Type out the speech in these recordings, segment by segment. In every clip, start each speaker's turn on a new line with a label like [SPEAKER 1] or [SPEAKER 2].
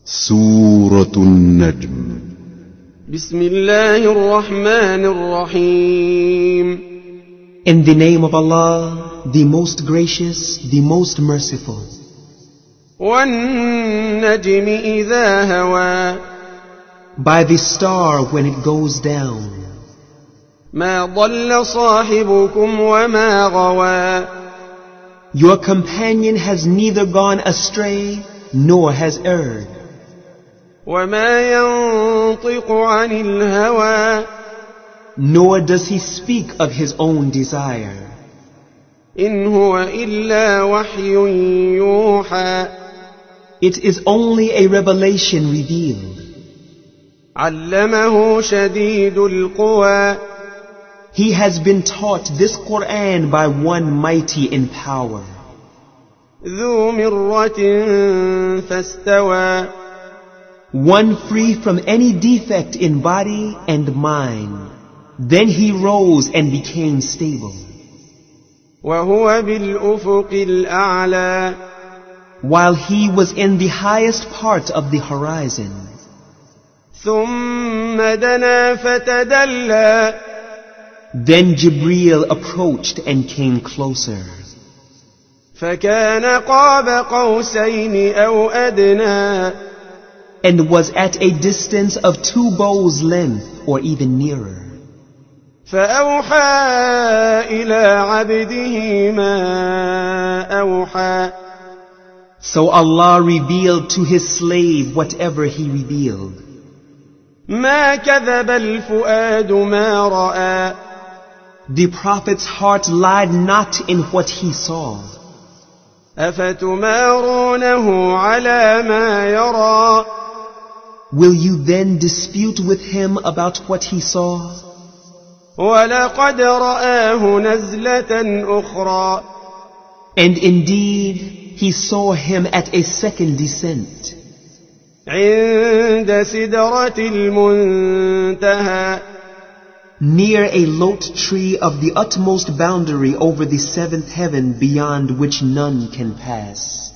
[SPEAKER 1] سورة النجم.
[SPEAKER 2] بسم الله الرحمن الرحيم.
[SPEAKER 3] In the name of Allah, the most gracious, the most merciful.
[SPEAKER 2] والنجم إذا هوى.
[SPEAKER 3] By the star when it goes down.
[SPEAKER 2] ما ضل صاحبكم وما غوى.
[SPEAKER 3] Your companion has neither gone astray nor has erred.
[SPEAKER 2] وما ينطق عن الهوى.
[SPEAKER 3] Nor does he speak of his own desire.
[SPEAKER 2] إن هو إلا وحي يوحى.
[SPEAKER 3] It is only a revelation revealed.
[SPEAKER 2] علمه شديد القوى.
[SPEAKER 3] He has been taught this Quran by one mighty in power.
[SPEAKER 2] ذو مرة فاستوى.
[SPEAKER 3] One free from any defect in body and mind. Then he rose and became stable.
[SPEAKER 2] وهو بالأفق الأعلى.
[SPEAKER 3] While he was in the highest part of the horizon.
[SPEAKER 2] ثم دنا فتدلى.
[SPEAKER 3] Then Jibreel approached and came closer.
[SPEAKER 2] فكان قاب قوسين أو أدنى.
[SPEAKER 3] And was at a distance of 2 bows' length or even nearer.
[SPEAKER 2] فأوحى إلى عبده ما أوحى.
[SPEAKER 3] So Allah revealed to his slave whatever he revealed.
[SPEAKER 2] ما كذب الفؤاد ما رأى.
[SPEAKER 3] The Prophet's heart lied not in what he saw.
[SPEAKER 2] أفتمارونه على ما يرى.
[SPEAKER 3] Will you then dispute with him about what he saw?
[SPEAKER 2] ولقد رآه نزلة أخرى.
[SPEAKER 3] And indeed, he saw him at a second descent.
[SPEAKER 2] عند سدرة المنتهى.
[SPEAKER 3] Near a lote tree of the utmost boundary over the 7th heaven beyond which none can pass.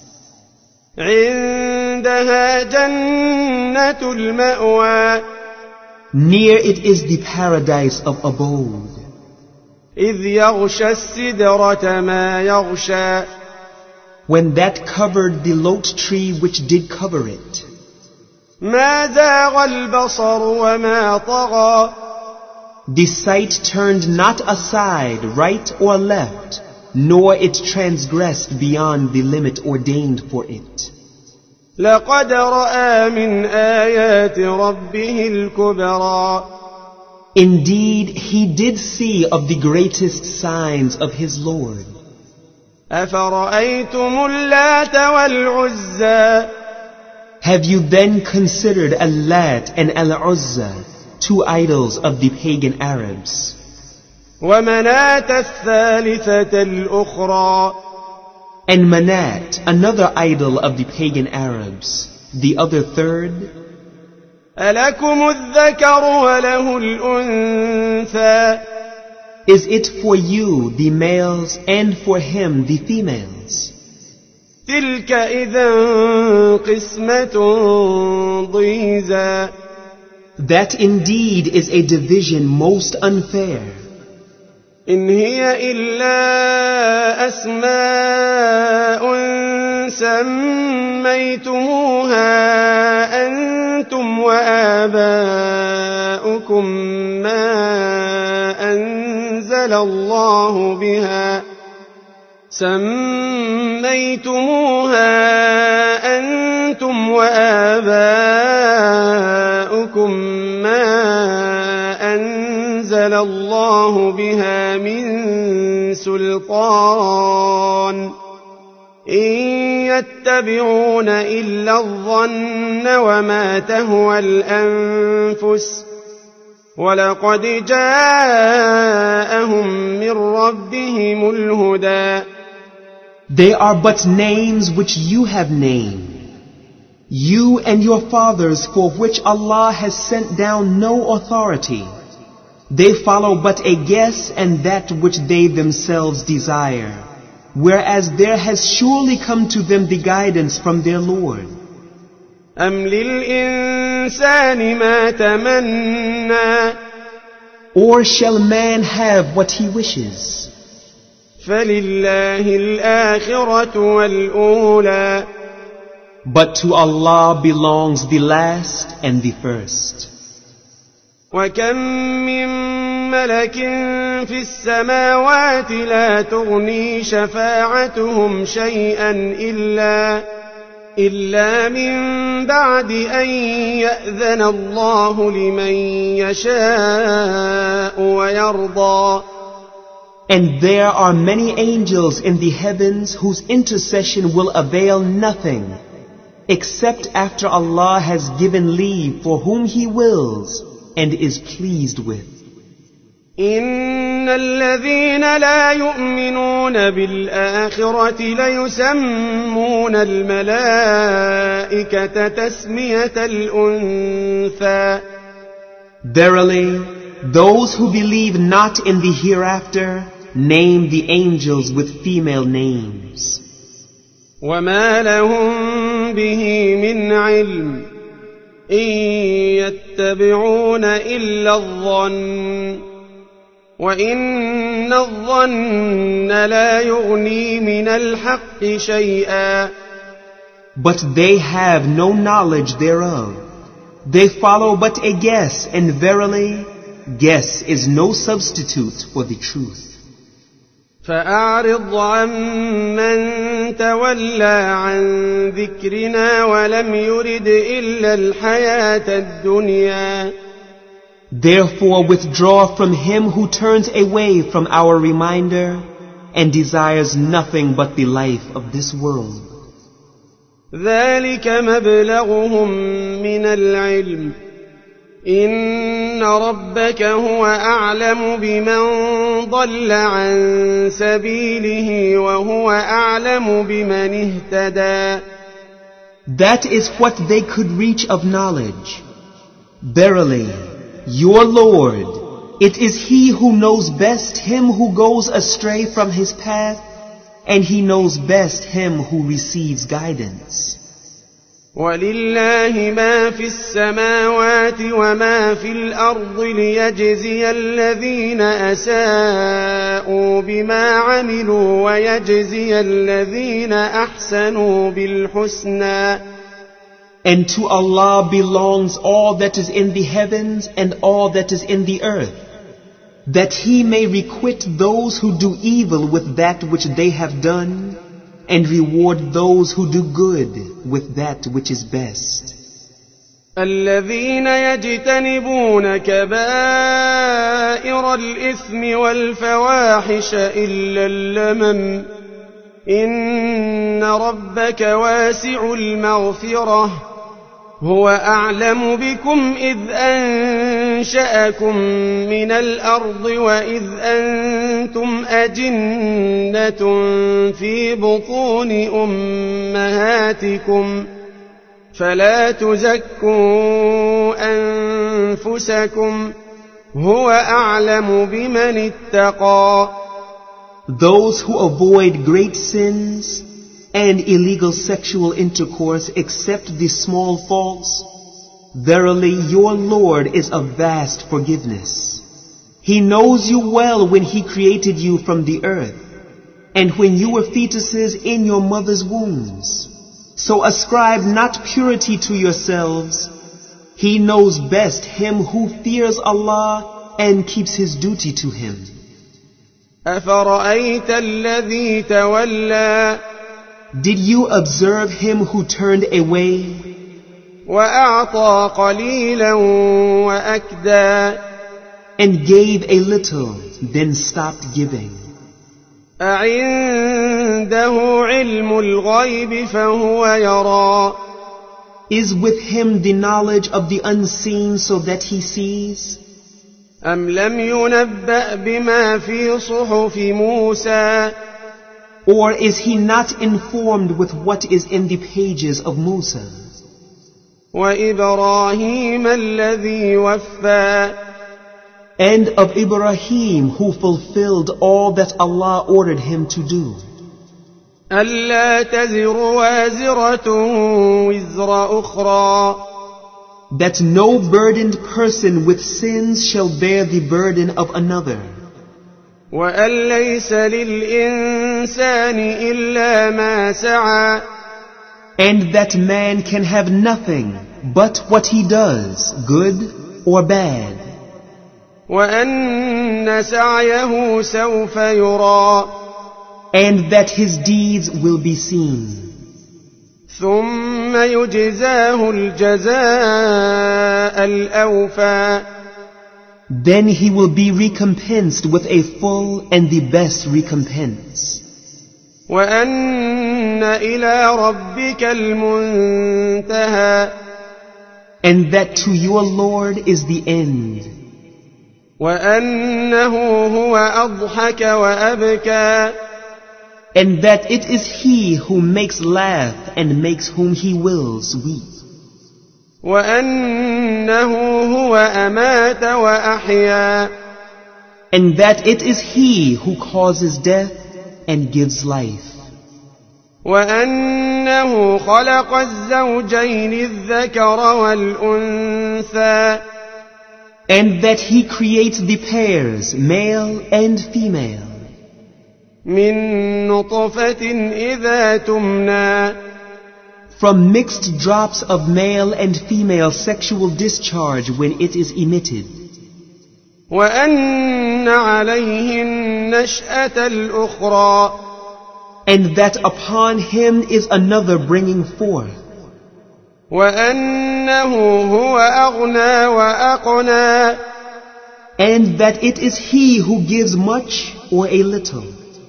[SPEAKER 2] عندها جنة المأوى.
[SPEAKER 3] Near it is the paradise of abode.
[SPEAKER 2] إذ يغشى السدرة ما يغشى.
[SPEAKER 3] When that covered the lote tree which did cover it.
[SPEAKER 2] ما زاغ البصر وما طغى.
[SPEAKER 3] The sight turned not aside, right or left, nor it transgressed beyond the limit ordained for it.
[SPEAKER 2] لقد رأى من آيات ربه الكبرى.
[SPEAKER 3] Indeed, he did see of the greatest signs of his Lord.
[SPEAKER 2] أفرأيتم اللات والعزى.
[SPEAKER 3] Have you then considered Al-Lat and Al-Uzza, 2 idols of the pagan Arabs?
[SPEAKER 2] ومناة الثالثة الأخرى.
[SPEAKER 3] And Manat, another idol of the pagan Arabs, the other third?
[SPEAKER 2] ألكم الذكر وله الأنثى.
[SPEAKER 3] Is it for you, the males, and for him, the females?
[SPEAKER 2] تلك إذا قسمة ضيزى.
[SPEAKER 3] That indeed is a division most unfair.
[SPEAKER 2] إن هي إلا أسماء سميتموها أنتم وآباؤكم ما أنزل الله بها. أنتم وآباؤكم ما أنزل الله بها من سلطان. إن يتبعون إلا الظن وما تهوى الأنفس. ولقد جاءهم من ربهم الهدى.
[SPEAKER 3] They are but names which you have named. You and your fathers for which Allah has sent down no authority. They follow but a guess and that which they themselves desire. Whereas there has surely come to them the guidance from their Lord.
[SPEAKER 2] أم للإنسان ما تمنى
[SPEAKER 3] Or shall man have what he wishes?
[SPEAKER 2] فلله الآخرة والأولى
[SPEAKER 3] But to Allah belongs the last and the first.
[SPEAKER 2] وكم من ملك في السماوات لا تغني شفاعتهم شيئا إلا من بعد أن يأذن الله لمن يشاء ويرضى.
[SPEAKER 3] And there are many angels in the heavens whose intercession will avail nothing except after Allah has given leave for whom He wills and is pleased with.
[SPEAKER 2] إن الذين لا يؤمنون بالآخرة ليسمون الملائكة تسمية الأنثى.
[SPEAKER 3] Verily, those who believe not in the hereafter name the angels with female names.
[SPEAKER 2] وما لهم به من علم إن يتبعون إلا الظن وإن الظن لا يغني من الحق شيئا.
[SPEAKER 3] But they have no knowledge thereof. They follow but a guess, and verily, guess is no substitute for the truth.
[SPEAKER 2] فأعرض عن من تولى عن ذكرنا ولم يرد إلا الحياة الدنيا.
[SPEAKER 3] Therefore withdraw from him who turns away from our reminder and desires nothing but the life of this world.
[SPEAKER 2] ذلك مبلغهم من العلم إن ربك هو أعلم بمن ضل عن سبيله وهو أعلم بمن اهتدى.
[SPEAKER 3] That is what they could reach of knowledge. Verily, your Lord, it is He who knows best him who goes astray from his path, and He knows best him who receives guidance.
[SPEAKER 2] ولله ما في السماوات وما في الأرض ليجزي الذين أساءوا بما عملوا ويجزي الذين أحسنوا بالحسنى.
[SPEAKER 3] And to Allah belongs all that is in the heavens and all that is in the earth, that He may requite those who do evil with that which they have done, and reward those who do good with that which is best.
[SPEAKER 2] الذين يجتنبون كبائر الإثم والفواحش إلا اللمم إن ربك واسع المغفرة هو أعلم بكم إذ أنشأكم من الأرض وإذ أنتم أجنة في بطون أمهاتكم فلا تزكوا أنفسكم هو أعلم بمن اتقى.
[SPEAKER 3] Those who avoid great sins and illegal sexual intercourse except the small faults, verily your Lord is of vast forgiveness. He knows you well when He created you from the earth, and when you were fetuses in your mother's wombs. So ascribe not purity to yourselves. He knows best him who fears Allah and keeps his duty to Him.
[SPEAKER 2] أفرأيت الذي تولى
[SPEAKER 3] Did you observe him who turned away
[SPEAKER 2] وأعطى قليلا وأكدى
[SPEAKER 3] and gave a little, then stopped giving?
[SPEAKER 2] أعنده علم الغيب فهو يرى
[SPEAKER 3] Is with him the knowledge of the unseen so that he sees?
[SPEAKER 2] أم لم ينبأ بما في صحف موسى
[SPEAKER 3] Or is he not informed with what is in the pages of Musa
[SPEAKER 2] وإبراهيم الذي وفى
[SPEAKER 3] and of Ibrahim who fulfilled all that Allah ordered him to do?
[SPEAKER 2] ألا تزر وازرة وزر أخرى
[SPEAKER 3] that no burdened person with sins shall bear the burden of another,
[SPEAKER 2] وأن ليس للإنسان إلا ما سعى
[SPEAKER 3] and that man can have nothing but what he does, good or bad,
[SPEAKER 2] وأن سعيه سوف يرى
[SPEAKER 3] and that his deeds will be seen.
[SPEAKER 2] ثم يجزاه الجزاء الأوفى
[SPEAKER 3] Then he will be recompensed with a full and the best recompense.
[SPEAKER 2] وأن إلى ربك المنتهى
[SPEAKER 3] And that to your Lord is the end.
[SPEAKER 2] وأنه هو أضحك وأبكى
[SPEAKER 3] And that it is He who makes laugh and makes whom He wills weep.
[SPEAKER 2] وأنه هو أمات وأحيا
[SPEAKER 3] And that it is He who causes death and gives life.
[SPEAKER 2] وأنه خلق الزوجين الذكر والأنثى
[SPEAKER 3] And that He creates the pairs, male and female,
[SPEAKER 2] من نطفة إذا تمنى
[SPEAKER 3] from mixed drops of male and female sexual discharge when it is emitted.
[SPEAKER 2] وأن عليه النشأة الأخرى
[SPEAKER 3] And that upon him is another bringing forth.
[SPEAKER 2] وأنه هو أغنى وأقنى
[SPEAKER 3] And that it is He who gives much or a little.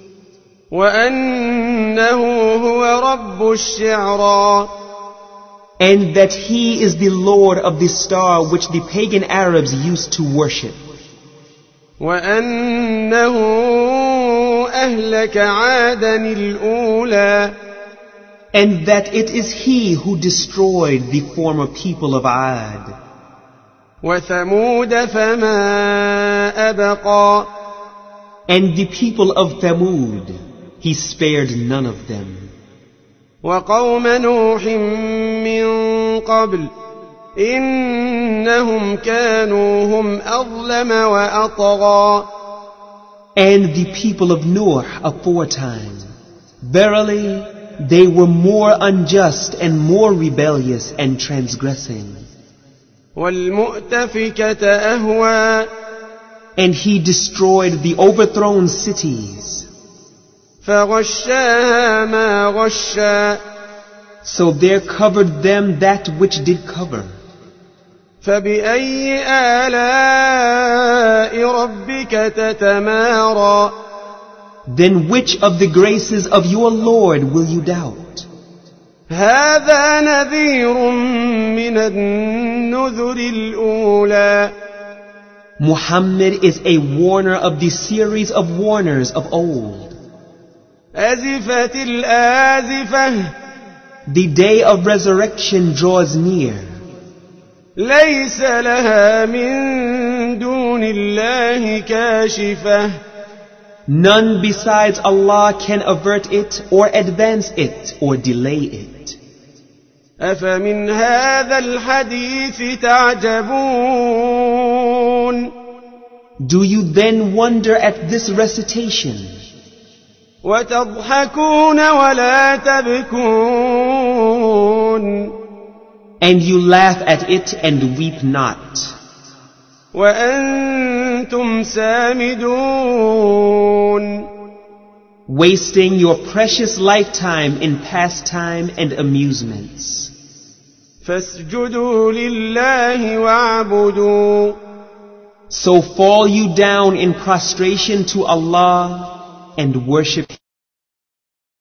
[SPEAKER 2] وأنه هو رب الشعرى
[SPEAKER 3] And that He is the Lord of the star which the pagan Arabs used to worship.
[SPEAKER 2] وأنه أهلك عادا الأولى
[SPEAKER 3] And that it is He who destroyed the former people of Ad.
[SPEAKER 2] وثمود فما أبقى
[SPEAKER 3] And the people of Thamud, He spared none of them.
[SPEAKER 2] وقوم نوح من قبل إنهم كانوا هم أظلم وأطغى
[SPEAKER 3] And the people of Noah aforetime, verily, they were more unjust and more rebellious and transgressing.
[SPEAKER 2] والمؤتفكة أهوى
[SPEAKER 3] And He destroyed the overthrown cities.
[SPEAKER 2] فغشاها ما غشى
[SPEAKER 3] So there covered them that which did cover.
[SPEAKER 2] فبأي آلاء ربك تتمارى
[SPEAKER 3] Then which of the graces of your Lord will you doubt?
[SPEAKER 2] هذا نذير من النذر الأولى
[SPEAKER 3] Muhammad is a warner of the series of warners of old.
[SPEAKER 2] أزفت الآزفة
[SPEAKER 3] The day of resurrection draws near.
[SPEAKER 2] ليس لها من دون الله كاشفة
[SPEAKER 3] None besides Allah can avert it or advance it or delay it.
[SPEAKER 2] أفمن هذا الحديث تعجبون
[SPEAKER 3] Do you then wonder at this recitation?
[SPEAKER 2] وتضحكون ولا تبكون
[SPEAKER 3] And you laugh at it and weep not.
[SPEAKER 2] وأنتم سامدون
[SPEAKER 3] Wasting your precious lifetime in pastime and amusements.
[SPEAKER 2] فاسجدوا لله واعبدوا
[SPEAKER 3] So fall you down in prostration to Allah and worship